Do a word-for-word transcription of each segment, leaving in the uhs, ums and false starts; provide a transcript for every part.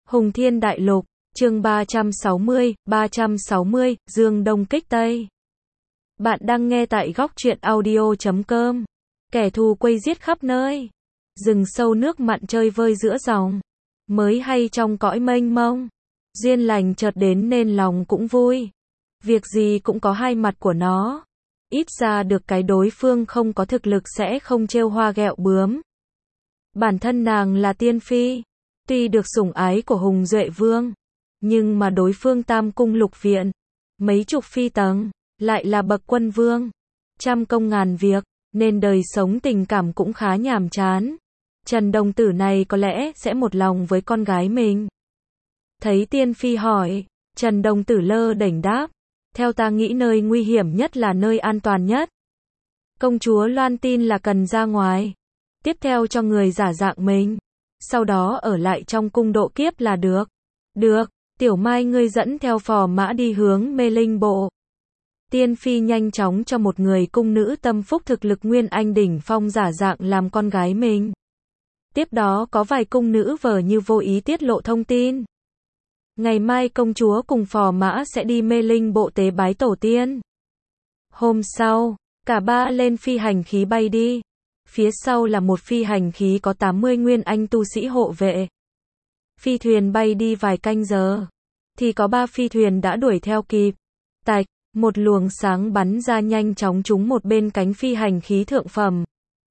Hùng Thiên Đại Lục, chương ba trăm sáu mươi, ba trăm sáu mươi, Dương Đông kích Tây. Bạn đang nghe tại góc truyện audio chấm com. Kẻ thù quây giết khắp nơi. Rừng sâu nước mặn chơi vơi giữa dòng. Mới hay trong cõi mênh mông. Duyên lành chợt đến nên lòng cũng vui. Việc gì cũng có hai mặt của nó. Ít ra được cái đối phương không có thực lực sẽ không trêu hoa ghẹo bướm. Bản thân nàng là tiên phi. Tuy được sủng ái của Hùng Duệ Vương, nhưng mà đối phương tam cung lục viện, mấy chục phi tầng, lại là bậc quân vương, trăm công ngàn việc, nên đời sống tình cảm cũng khá nhàm chán. Trần đồng tử này có lẽ sẽ một lòng với con gái mình. Thấy tiên phi hỏi, Trần đồng tử lơ đễnh đáp, theo ta nghĩ nơi nguy hiểm nhất là nơi an toàn nhất. Công chúa loan tin là cần ra ngoài, tiếp theo cho người giả dạng mình, sau đó ở lại trong cung độ kiếp là được. Được, Tiểu Mai ngươi dẫn theo phò mã đi hướng Mê Linh Bộ. Tiên phi nhanh chóng cho một người cung nữ tâm phúc thực lực Nguyên Anh đỉnh phong giả dạng làm con gái mình. Tiếp đó có vài cung nữ vờ như vô ý tiết lộ thông tin. Ngày mai công chúa cùng phò mã sẽ đi Mê Linh Bộ tế bái tổ tiên. Hôm sau, cả ba lên phi hành khí bay đi. Phía sau là một phi hành khí có tám mươi nguyên anh tu sĩ hộ vệ. Phi thuyền bay đi vài canh giờ, thì có ba phi thuyền đã đuổi theo kịp. Tạch, một luồng sáng bắn ra nhanh chóng trúng một bên cánh phi hành khí thượng phẩm.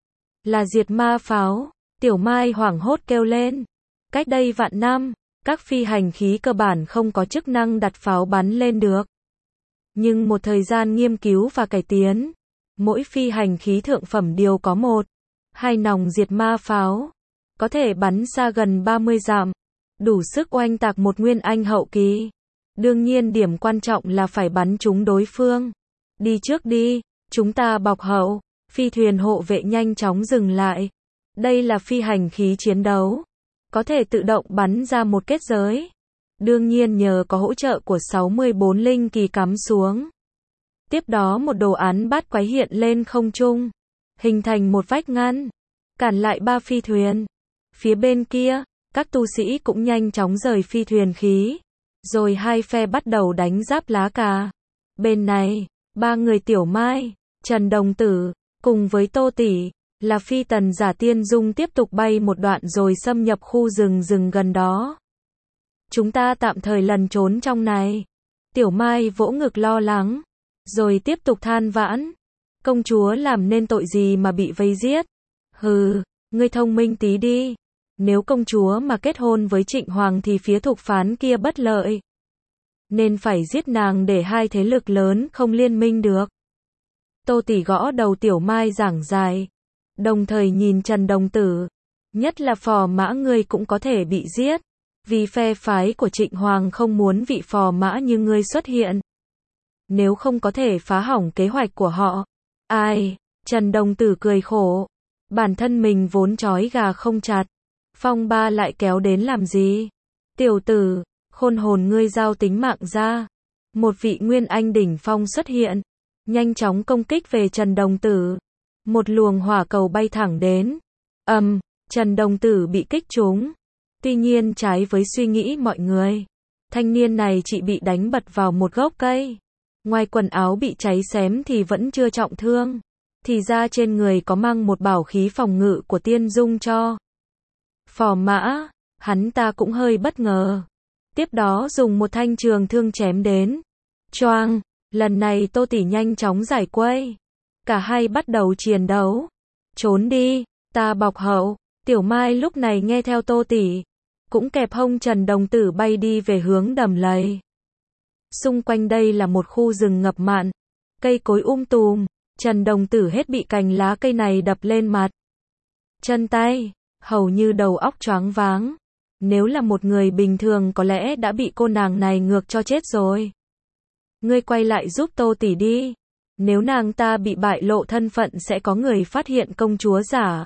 Là diệt ma pháo, Tiểu Mai hoảng hốt kêu lên. Cách đây vạn năm, các phi hành khí cơ bản không có chức năng đặt pháo bắn lên được. Nhưng một thời gian nghiên cứu và cải tiến, mỗi phi hành khí thượng phẩm đều có một, hai nòng diệt ma pháo, có thể bắn xa gần ba mươi dặm, đủ sức oanh tạc một nguyên anh hậu kỳ. Đương nhiên điểm quan trọng là phải bắn trúng đối phương. Đi trước đi, chúng ta bọc hậu. Phi thuyền hộ vệ nhanh chóng dừng lại. Đây là phi hành khí chiến đấu, có thể tự động bắn ra một kết giới. Đương nhiên nhờ có hỗ trợ của sáu mươi bốn linh kỳ cắm xuống. Tiếp đó một đồ án bát quái hiện lên không trung, hình thành một vách ngăn, cản lại ba phi thuyền. Phía bên kia, các tu sĩ cũng nhanh chóng rời phi thuyền khí, rồi hai phe bắt đầu đánh giáp lá cà. Bên này, ba người Tiểu Mai, Trần đồng tử, cùng với Tô tỷ, là phi tần giả tiên dung tiếp tục bay một đoạn rồi xâm nhập khu rừng rừng gần đó. Chúng ta tạm thời lần trốn trong này. Tiểu Mai vỗ ngực lo lắng, rồi tiếp tục than vãn. Công chúa làm nên tội gì mà bị vây giết? Hừ, ngươi thông minh tí đi. Nếu công chúa mà kết hôn với Trịnh Hoàng thì phía thục phán kia bất lợi. Nên phải giết nàng để hai thế lực lớn không liên minh được. Tô tỷ gõ đầu Tiểu Mai giảng dài, đồng thời nhìn Trần đồng tử. Nhất là phò mã ngươi cũng có thể bị giết, vì phe phái của Trịnh Hoàng không muốn vị phò mã như ngươi xuất hiện. Nếu không có thể phá hỏng kế hoạch của họ. Ai? Trần đồng tử cười khổ. Bản thân mình vốn trói gà không chặt. Phong ba lại kéo đến làm gì? Tiểu tử, khôn hồn ngươi giao tính mạng ra. Một vị Nguyên Anh đỉnh phong xuất hiện, nhanh chóng công kích về Trần đồng tử. Một luồng hỏa cầu bay thẳng đến. Ầm, um, Trần đồng tử bị kích trúng. Tuy nhiên trái với suy nghĩ mọi người, thanh niên này chỉ bị đánh bật vào một gốc cây. Ngoài quần áo bị cháy xém thì vẫn chưa trọng thương. Thì ra trên người có mang một bảo khí phòng ngự của tiên dung cho. Phò mã, hắn ta cũng hơi bất ngờ. Tiếp đó dùng một thanh trường thương chém đến. Choang, lần này Tô tỷ nhanh chóng giải quây. Cả hai bắt đầu chiến đấu. Trốn đi, ta bọc hậu. Tiểu Mai lúc này nghe theo Tô tỷ, cũng kẹp hông Trần đồng tử bay đi về hướng đầm lầy. Xung quanh đây là một khu rừng ngập mặn, cây cối um tùm. Trần đồng tử hết bị cành lá cây này đập lên mặt, chân tay, hầu như đầu óc choáng váng. Nếu là một người bình thường có lẽ đã bị cô nàng này ngược cho chết rồi. Ngươi quay lại giúp Tô tỷ đi. Nếu nàng ta bị bại lộ thân phận sẽ có người phát hiện công chúa giả.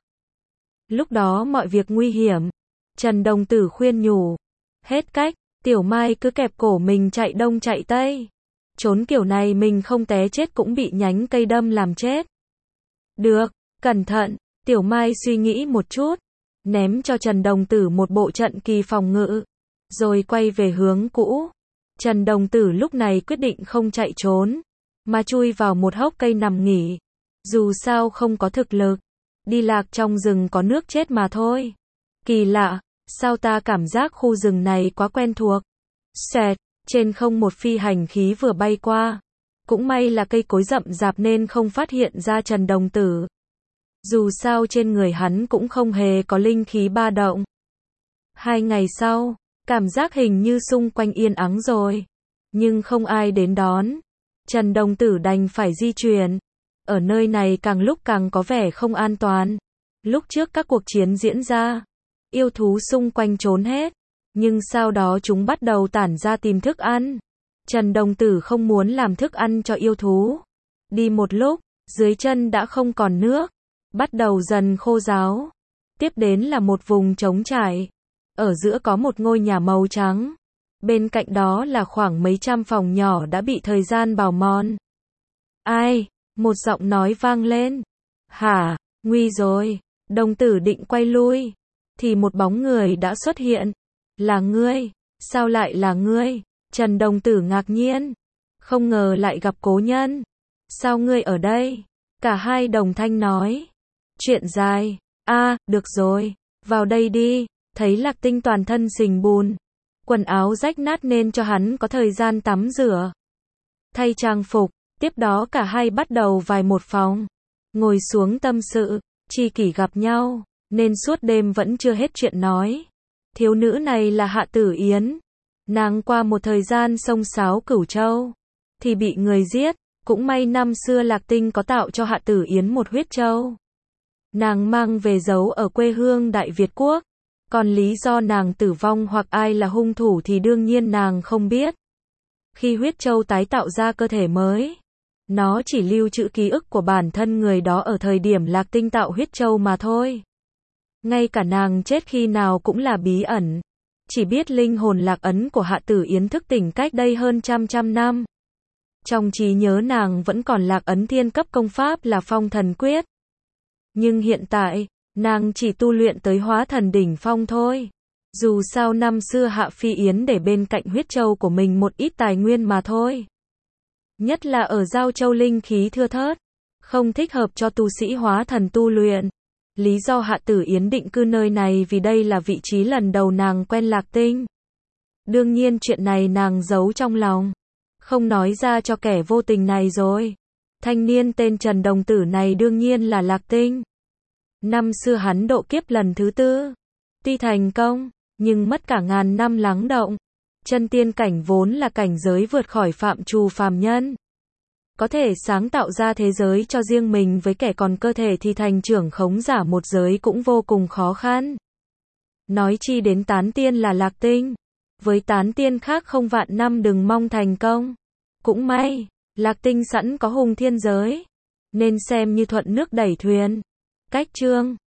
Lúc đó mọi việc nguy hiểm. Trần đồng tử khuyên nhủ. Hết cách, Tiểu Mai cứ kẹp cổ mình chạy đông chạy tây. Trốn kiểu này mình không té chết cũng bị nhánh cây đâm làm chết. Được, cẩn thận. Tiểu Mai suy nghĩ một chút, ném cho Trần đồng tử một bộ trận kỳ phòng ngự. rồi quay về hướng cũ. Trần Đồng Tử lúc này quyết định không chạy trốn, mà chui vào một hốc cây nằm nghỉ. Dù sao không có thực lực, đi lạc trong rừng có nước chết mà thôi. Kỳ lạ, sao ta cảm giác khu rừng này quá quen thuộc. Xẹt, trên không một phi hành khí vừa bay qua. Cũng may là cây cối rậm rạp nên không phát hiện ra Trần Đồng Tử. Dù sao trên người hắn cũng không hề có linh khí ba động. Hai ngày sau, cảm giác hình như xung quanh yên ắng rồi. Nhưng không ai đến đón. Trần Đồng Tử đành phải di chuyển. Ở nơi này càng lúc càng có vẻ không an toàn. Lúc trước các cuộc chiến diễn ra, yêu thú xung quanh trốn hết. Nhưng sau đó chúng bắt đầu tản ra tìm thức ăn. Trần Đồng Tử không muốn làm thức ăn cho yêu thú. Đi một lúc, dưới chân đã không còn nước. Bắt đầu dần khô ráo. Tiếp đến là một vùng trống trải. Ở giữa có một ngôi nhà màu trắng. Bên cạnh đó là khoảng mấy trăm phòng nhỏ đã bị thời gian bào mòn. Ai? Một giọng nói vang lên. Hả? Nguy rồi. Đồng Tử định quay lui. Thì một bóng người đã xuất hiện. Là ngươi? Sao lại là ngươi? Trần Đồng Tử ngạc nhiên. Không ngờ lại gặp cố nhân. Sao ngươi ở đây? Cả hai đồng thanh nói. Chuyện dài. A, à, được rồi. Vào đây đi. Thấy Lạc Tinh toàn thân sình bùn. Quần áo rách nát nên cho hắn có thời gian tắm rửa. Thay trang phục. Tiếp đó cả hai bắt đầu vài một phòng. Ngồi xuống tâm sự. Tri kỷ gặp nhau. Nên suốt đêm vẫn chưa hết chuyện nói. Thiếu nữ này là Hạ Tử Yến. Nàng qua một thời gian xông xáo Cửu Châu. Thì bị người giết. Cũng may năm xưa Lạc Tinh có tạo cho Hạ Tử Yến một huyết châu. Nàng mang về giấu ở quê hương Đại Việt Quốc. Còn lý do nàng tử vong hoặc ai là hung thủ thì đương nhiên nàng không biết. Khi huyết châu tái tạo ra cơ thể mới, nó chỉ lưu trữ ký ức của bản thân người đó ở thời điểm Lạc Tinh tạo huyết châu mà thôi. Ngay cả nàng chết khi nào cũng là bí ẩn. Chỉ biết linh hồn lạc ấn của Hạ Tử Yến thức tỉnh cách đây hơn trăm trăm năm. Trong trí nhớ nàng vẫn còn lạc ấn thiên cấp công pháp là Phong Thần Quyết. Nhưng hiện tại, nàng chỉ tu luyện tới hóa thần đỉnh phong thôi. Dù sao năm xưa Hạ Phi Yến để bên cạnh huyết châu của mình một ít tài nguyên mà thôi. Nhất là ở Giao Châu linh khí thưa thớt, không thích hợp cho tu sĩ hóa thần tu luyện. Lý do Hạ Tử Yến định cư nơi này vì đây là vị trí lần đầu nàng quen Lạc Tinh. Đương nhiên chuyện này nàng giấu trong lòng, không nói ra cho kẻ vô tình này rồi. Thanh niên tên Trần Đồng Tử này đương nhiên là Lạc Tinh. Năm xưa hắn độ kiếp lần thứ tư. Tuy thành công, nhưng mất cả ngàn năm lắng động. Chân tiên cảnh vốn là cảnh giới vượt khỏi phạm trù phàm nhân. Có thể sáng tạo ra thế giới cho riêng mình với kẻ còn cơ thể thì thành trưởng khống giả một giới cũng vô cùng khó khăn. Nói chi đến tán tiên là Lạc Tinh. Với tán tiên khác không vạn năm đừng mong thành công. Cũng may, Lạc Tinh sẵn có hùng thiên giới. Nên xem như thuận nước đẩy thuyền. Cách chương